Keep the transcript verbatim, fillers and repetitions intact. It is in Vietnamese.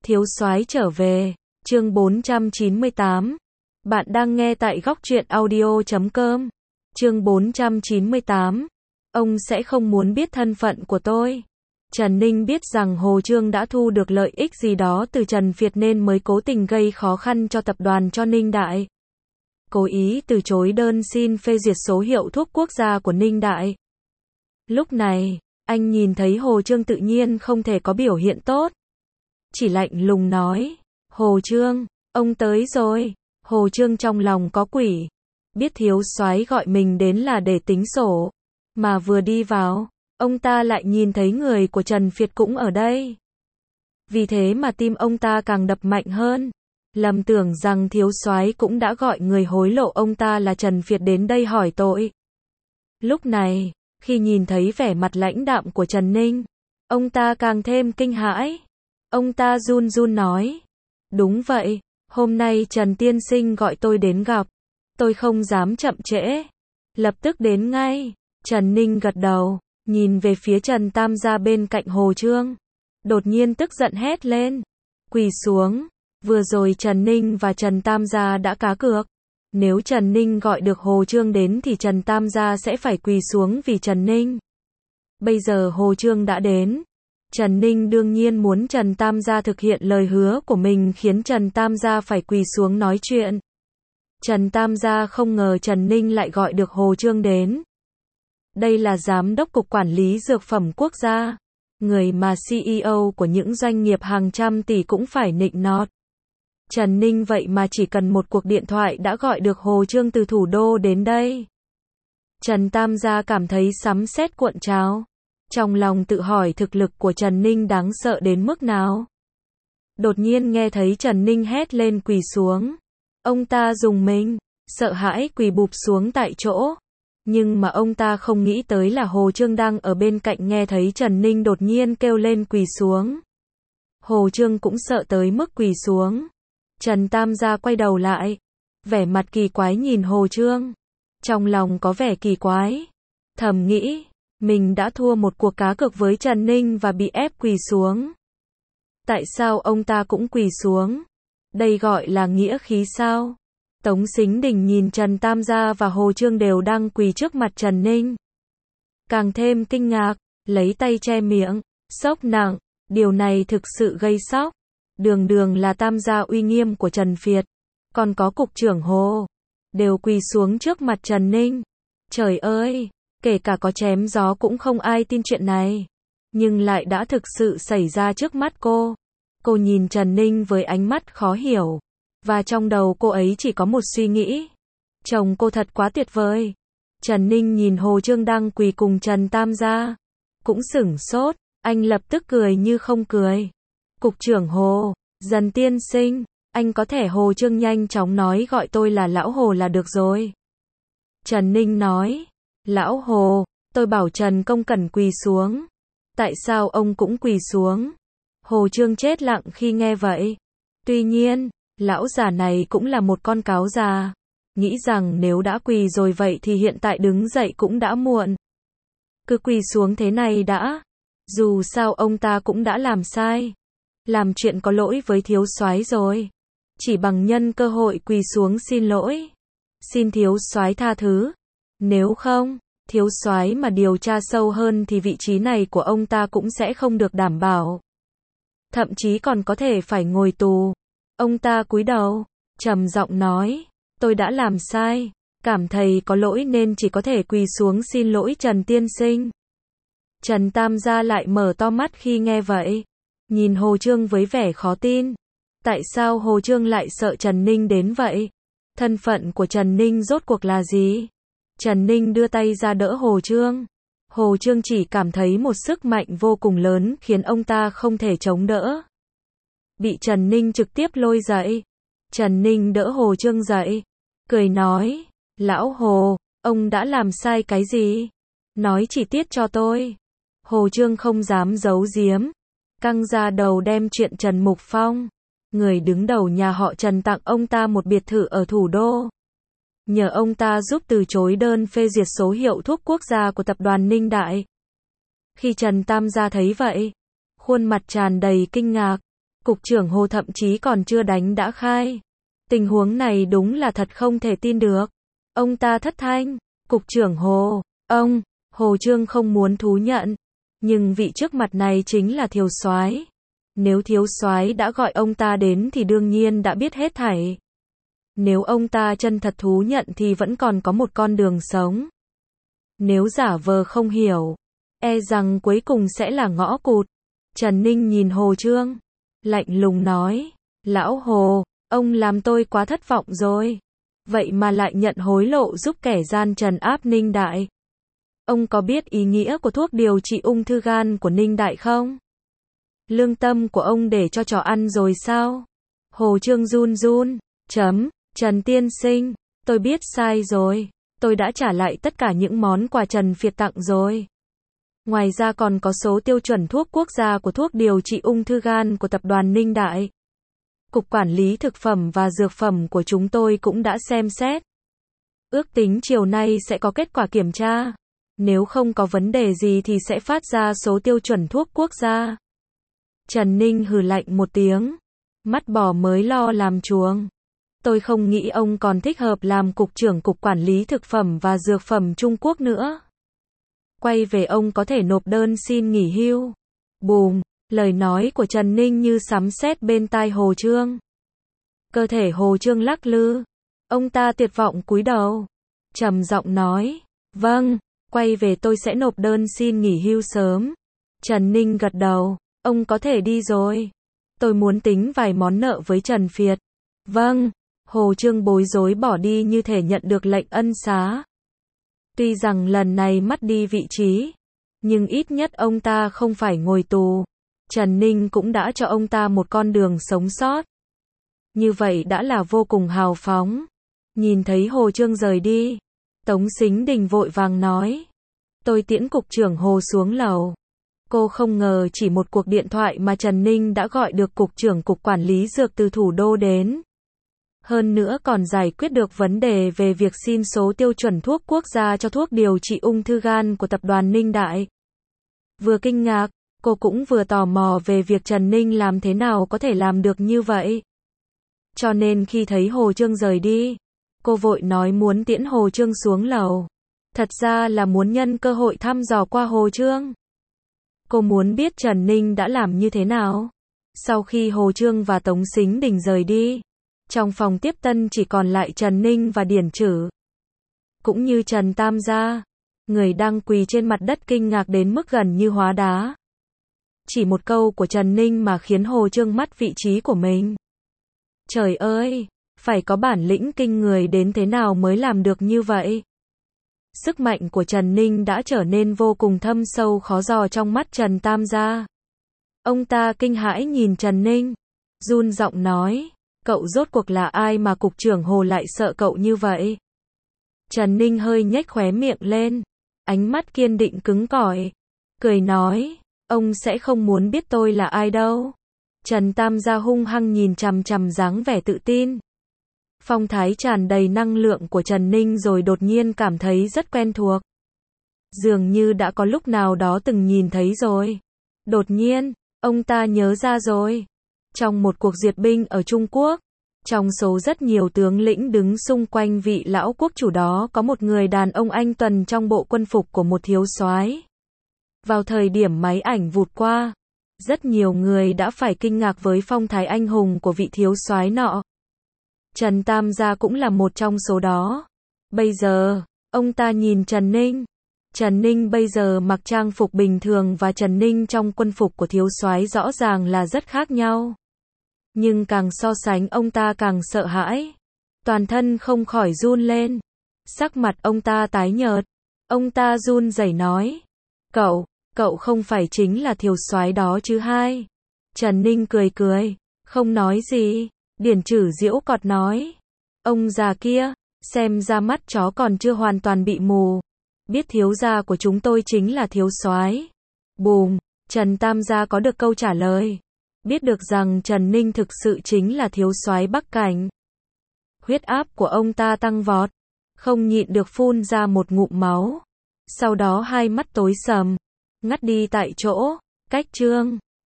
Thiếu soái trở về, chương bốn trăm chín mươi tám. Bạn đang nghe tại góc truyện audio chấm com. Chương bốn trăm chín mươi tám. Ông sẽ không muốn biết thân phận của tôi. Trần Ninh biết rằng Hồ Chương đã thu được lợi ích gì đó từ Trần Việt nên mới cố tình gây khó khăn cho tập đoàn cho Ninh Đại. Cố ý từ chối đơn xin phê duyệt số hiệu thuốc quốc gia của Ninh Đại. Lúc này, anh nhìn thấy Hồ Chương tự nhiên không thể có biểu hiện tốt. Chỉ lạnh lùng nói, Hồ Chương, ông tới rồi. Hồ Chương trong lòng có quỷ, biết thiếu soái gọi mình đến là để tính sổ, mà vừa đi vào, ông ta lại nhìn thấy người của Trần Việt cũng ở đây. Vì thế mà tim ông ta càng đập mạnh hơn, lầm tưởng rằng thiếu soái cũng đã gọi người hối lộ ông ta là Trần Việt đến đây hỏi tội. Lúc này, khi nhìn thấy vẻ mặt lãnh đạm của Trần Ninh, ông ta càng thêm kinh hãi. Ông ta run run nói, đúng vậy, hôm nay Trần Tiên Sinh gọi tôi đến gặp, tôi không dám chậm trễ, lập tức đến ngay. Trần Ninh gật đầu, nhìn về phía Trần Tam gia bên cạnh Hồ Chương, đột nhiên tức giận hét lên, quỳ xuống. Vừa rồi Trần Ninh và Trần Tam gia đã cá cược, nếu Trần Ninh gọi được Hồ Chương đến thì Trần Tam gia sẽ phải quỳ xuống vì Trần Ninh. Bây giờ Hồ Chương đã đến, Trần Ninh đương nhiên muốn Trần Tam gia thực hiện lời hứa của mình, khiến Trần Tam gia phải quỳ xuống nói chuyện. Trần Tam gia không ngờ Trần Ninh lại gọi được Hồ Chương đến. Đây là giám đốc cục quản lý dược phẩm quốc gia, người mà xê e ô của những doanh nghiệp hàng trăm tỷ cũng phải nịnh nọt. Trần Ninh vậy mà chỉ cần một cuộc điện thoại đã gọi được Hồ Chương từ thủ đô đến đây. Trần Tam gia cảm thấy sấm sét cuộn trào. Trong lòng tự hỏi thực lực của Trần Ninh đáng sợ đến mức nào. Đột nhiên nghe thấy Trần Ninh hét lên quỳ xuống. Ông ta rùng mình, sợ hãi quỳ bụp xuống tại chỗ. Nhưng mà ông ta không nghĩ tới là Hồ Chương đang ở bên cạnh nghe thấy Trần Ninh đột nhiên kêu lên quỳ xuống. Hồ Chương cũng sợ tới mức quỳ xuống. Trần Tam gia quay đầu lại, vẻ mặt kỳ quái nhìn Hồ Chương. Trong lòng có vẻ kỳ quái, thầm nghĩ, mình đã thua một cuộc cá cược với Trần Ninh và bị ép quỳ xuống. Tại sao ông ta cũng quỳ xuống? Đây gọi là nghĩa khí sao? Tống Sính Đình nhìn Trần Tam gia và Hồ Chương đều đang quỳ trước mặt Trần Ninh, càng thêm kinh ngạc, lấy tay che miệng, sốc nặng, điều này thực sự gây sốc. Đường đường là Tam gia uy nghiêm của Trần Việt, còn có cục trưởng Hồ, đều quỳ xuống trước mặt Trần Ninh. Trời ơi, kể cả có chém gió cũng không ai tin chuyện này, nhưng lại đã thực sự xảy ra trước mắt cô. Cô nhìn Trần Ninh với ánh mắt khó hiểu, và trong đầu cô ấy chỉ có một suy nghĩ, chồng cô thật quá tuyệt vời. Trần Ninh nhìn Hồ Chương đang quỳ cùng Trần Tam gia, cũng sửng sốt, anh lập tức cười như không cười. Cục trưởng Hồ, Trần Tiên Sinh, anh có thể Hồ Chương nhanh chóng nói gọi tôi là Lão Hồ là được rồi. Trần Ninh nói, Lão Hồ, tôi bảo Trần Công Cẩn quỳ xuống. Tại sao ông cũng quỳ xuống? Hồ Chương chết lặng khi nghe vậy. Tuy nhiên, lão già này cũng là một con cáo già, nghĩ rằng nếu đã quỳ rồi vậy thì hiện tại đứng dậy cũng đã muộn. Cứ quỳ xuống thế này đã. Dù sao ông ta cũng đã làm sai, làm chuyện có lỗi với thiếu soái rồi. Chỉ bằng nhân cơ hội quỳ xuống xin lỗi, xin thiếu soái tha thứ. Nếu không, thiếu soái mà điều tra sâu hơn thì vị trí này của ông ta cũng sẽ không được đảm bảo, thậm chí còn có thể phải ngồi tù. Ông ta cúi đầu, trầm giọng nói, tôi đã làm sai, cảm thấy có lỗi nên chỉ có thể quỳ xuống xin lỗi Trần Tiên Sinh. Trần Tam gia lại mở to mắt khi nghe vậy, nhìn Hồ Chương với vẻ khó tin. Tại sao Hồ Chương lại sợ Trần Ninh đến vậy? Thân phận của Trần Ninh rốt cuộc là gì? Trần Ninh đưa tay ra đỡ Hồ Chương. Hồ Chương chỉ cảm thấy một sức mạnh vô cùng lớn khiến ông ta không thể chống đỡ. Bị Trần Ninh trực tiếp lôi dậy. Trần Ninh đỡ Hồ Chương dậy, cười nói, Lão Hồ, ông đã làm sai cái gì? Nói chi tiết cho tôi. Hồ Chương không dám giấu giếm, căng ra đầu đem chuyện Trần Mục Phong, người đứng đầu nhà họ Trần tặng ông ta một biệt thự ở thủ đô, nhờ ông ta giúp từ chối đơn phê duyệt số hiệu thuốc quốc gia của tập đoàn Ninh Đại. Khi Trần Tam gia thấy vậy, khuôn mặt tràn đầy kinh ngạc, Cục trưởng Hồ thậm chí còn chưa đánh đã khai. Tình huống này đúng là thật không thể tin được. Ông ta thất thanh, Cục trưởng Hồ, ông, Hồ Trương không muốn thú nhận. Nhưng vị trước mặt này chính là Thiếu soái. Nếu Thiếu soái đã gọi ông ta đến thì đương nhiên đã biết hết thảy. Nếu ông ta chân thật thú nhận thì vẫn còn có một con đường sống. Nếu giả vờ không hiểu, e rằng cuối cùng sẽ là ngõ cụt. Trần Ninh nhìn Hồ Trương, lạnh lùng nói, lão Hồ, ông làm tôi quá thất vọng rồi. Vậy mà lại nhận hối lộ giúp kẻ gian trấn áp Ninh Đại. Ông có biết ý nghĩa của thuốc điều trị ung thư gan của Ninh Đại không? Lương tâm của ông để cho chó ăn rồi sao? Hồ Trương run run, chấm, Trần tiên sinh, tôi biết sai rồi. Tôi đã trả lại tất cả những món quà Trần Việt tặng rồi. Ngoài ra còn có số tiêu chuẩn thuốc quốc gia của thuốc điều trị ung thư gan của tập đoàn Ninh Đại. Cục Quản lý Thực phẩm và Dược phẩm của chúng tôi cũng đã xem xét. Ước tính chiều nay sẽ có kết quả kiểm tra. Nếu không có vấn đề gì thì sẽ phát ra số tiêu chuẩn thuốc quốc gia. Trần Ninh hừ lạnh một tiếng. Mắt bò mới lo làm chuồng. Tôi không nghĩ ông còn thích hợp làm Cục trưởng Cục Quản lý Thực phẩm và Dược phẩm Trung Quốc nữa. Quay về ông có thể nộp đơn xin nghỉ hưu. Bùm, lời nói của Trần Ninh như sấm sét bên tai Hồ Trương. Cơ thể Hồ Trương lắc lư. Ông ta tuyệt vọng cúi đầu. Trầm giọng nói, vâng, quay về tôi sẽ nộp đơn xin nghỉ hưu sớm. Trần Ninh gật đầu, ông có thể đi rồi. Tôi muốn tính vài món nợ với Trần Việt. Vâng, Hồ Trương bối rối bỏ đi như thể nhận được lệnh ân xá. Tuy rằng lần này mất đi vị trí, nhưng ít nhất ông ta không phải ngồi tù. Trần Ninh cũng đã cho ông ta một con đường sống sót. Như vậy đã là vô cùng hào phóng. Nhìn thấy Hồ Trương rời đi, Tống Sính Đình vội vàng nói, tôi tiễn Cục trưởng Hồ xuống lầu. Cô không ngờ chỉ một cuộc điện thoại mà Trần Ninh đã gọi được Cục trưởng Cục Quản lý Dược từ thủ đô đến. Hơn nữa còn giải quyết được vấn đề về việc xin số tiêu chuẩn thuốc quốc gia cho thuốc điều trị ung thư gan của tập đoàn Ninh Đại. Vừa kinh ngạc, cô cũng vừa tò mò về việc Trần Ninh làm thế nào có thể làm được như vậy. Cho nên khi thấy Hồ Trương rời đi, cô vội nói muốn tiễn Hồ Trương xuống lầu. Thật ra là muốn nhân cơ hội thăm dò qua Hồ Trương. Cô muốn biết Trần Ninh đã làm như thế nào. Sau khi Hồ Trương và Tống Sính Đình rời đi, trong phòng tiếp tân chỉ còn lại Trần Ninh và Điển Trử. Cũng như Trần Tam Gia, người đang quỳ trên mặt đất kinh ngạc đến mức gần như hóa đá. Chỉ một câu của Trần Ninh mà khiến Hồ Trương mất vị trí của mình. Trời ơi, phải có bản lĩnh kinh người đến thế nào mới làm được như vậy? Sức mạnh của Trần Ninh đã trở nên vô cùng thâm sâu khó dò trong mắt Trần Tam Gia. Ông ta kinh hãi nhìn Trần Ninh, run giọng nói, cậu rốt cuộc là ai mà Cục trưởng Hồ lại sợ cậu như vậy? Trần Ninh hơi nhếch khóe miệng lên, ánh mắt kiên định cứng cỏi, cười nói, ông sẽ không muốn biết tôi là ai đâu. Trần Tam Gia hung hăng nhìn chằm chằm dáng vẻ tự tin. Phong thái tràn đầy năng lượng của Trần Ninh rồi đột nhiên cảm thấy rất quen thuộc. Dường như đã có lúc nào đó từng nhìn thấy rồi. Đột nhiên, ông ta nhớ ra rồi. Trong một cuộc duyệt binh ở Trung Quốc, trong số rất nhiều tướng lĩnh đứng xung quanh vị lão quốc chủ đó có một người đàn ông anh tuần trong bộ quân phục của một thiếu soái. Vào thời điểm máy ảnh vụt qua, rất nhiều người đã phải kinh ngạc với phong thái anh hùng của vị thiếu soái nọ. Trần Tam Gia cũng là một trong số đó. Bây giờ, ông ta nhìn Trần Ninh. Trần Ninh bây giờ mặc trang phục bình thường và Trần Ninh trong quân phục của thiếu soái rõ ràng là rất khác nhau. Nhưng càng so sánh ông ta càng sợ hãi. Toàn thân không khỏi run lên. Sắc mặt ông ta tái nhợt. Ông ta run rẩy nói. Cậu, cậu không phải chính là thiếu soái đó chứ hai? Trần Ninh cười cười, không nói gì. Điển Trử giễu cợt nói. Ông già kia, xem ra mắt chó còn chưa hoàn toàn bị mù. Biết thiếu gia của chúng tôi chính là thiếu soái. Bùm, Trần Tam Gia có được câu trả lời. Biết được rằng Trần Ninh thực sự chính là thiếu soái Bắc Cảnh. Huyết áp của ông ta tăng vọt, không nhịn được phun ra một ngụm máu. Sau đó hai mắt tối sầm, ngất đi tại chỗ. Cách chương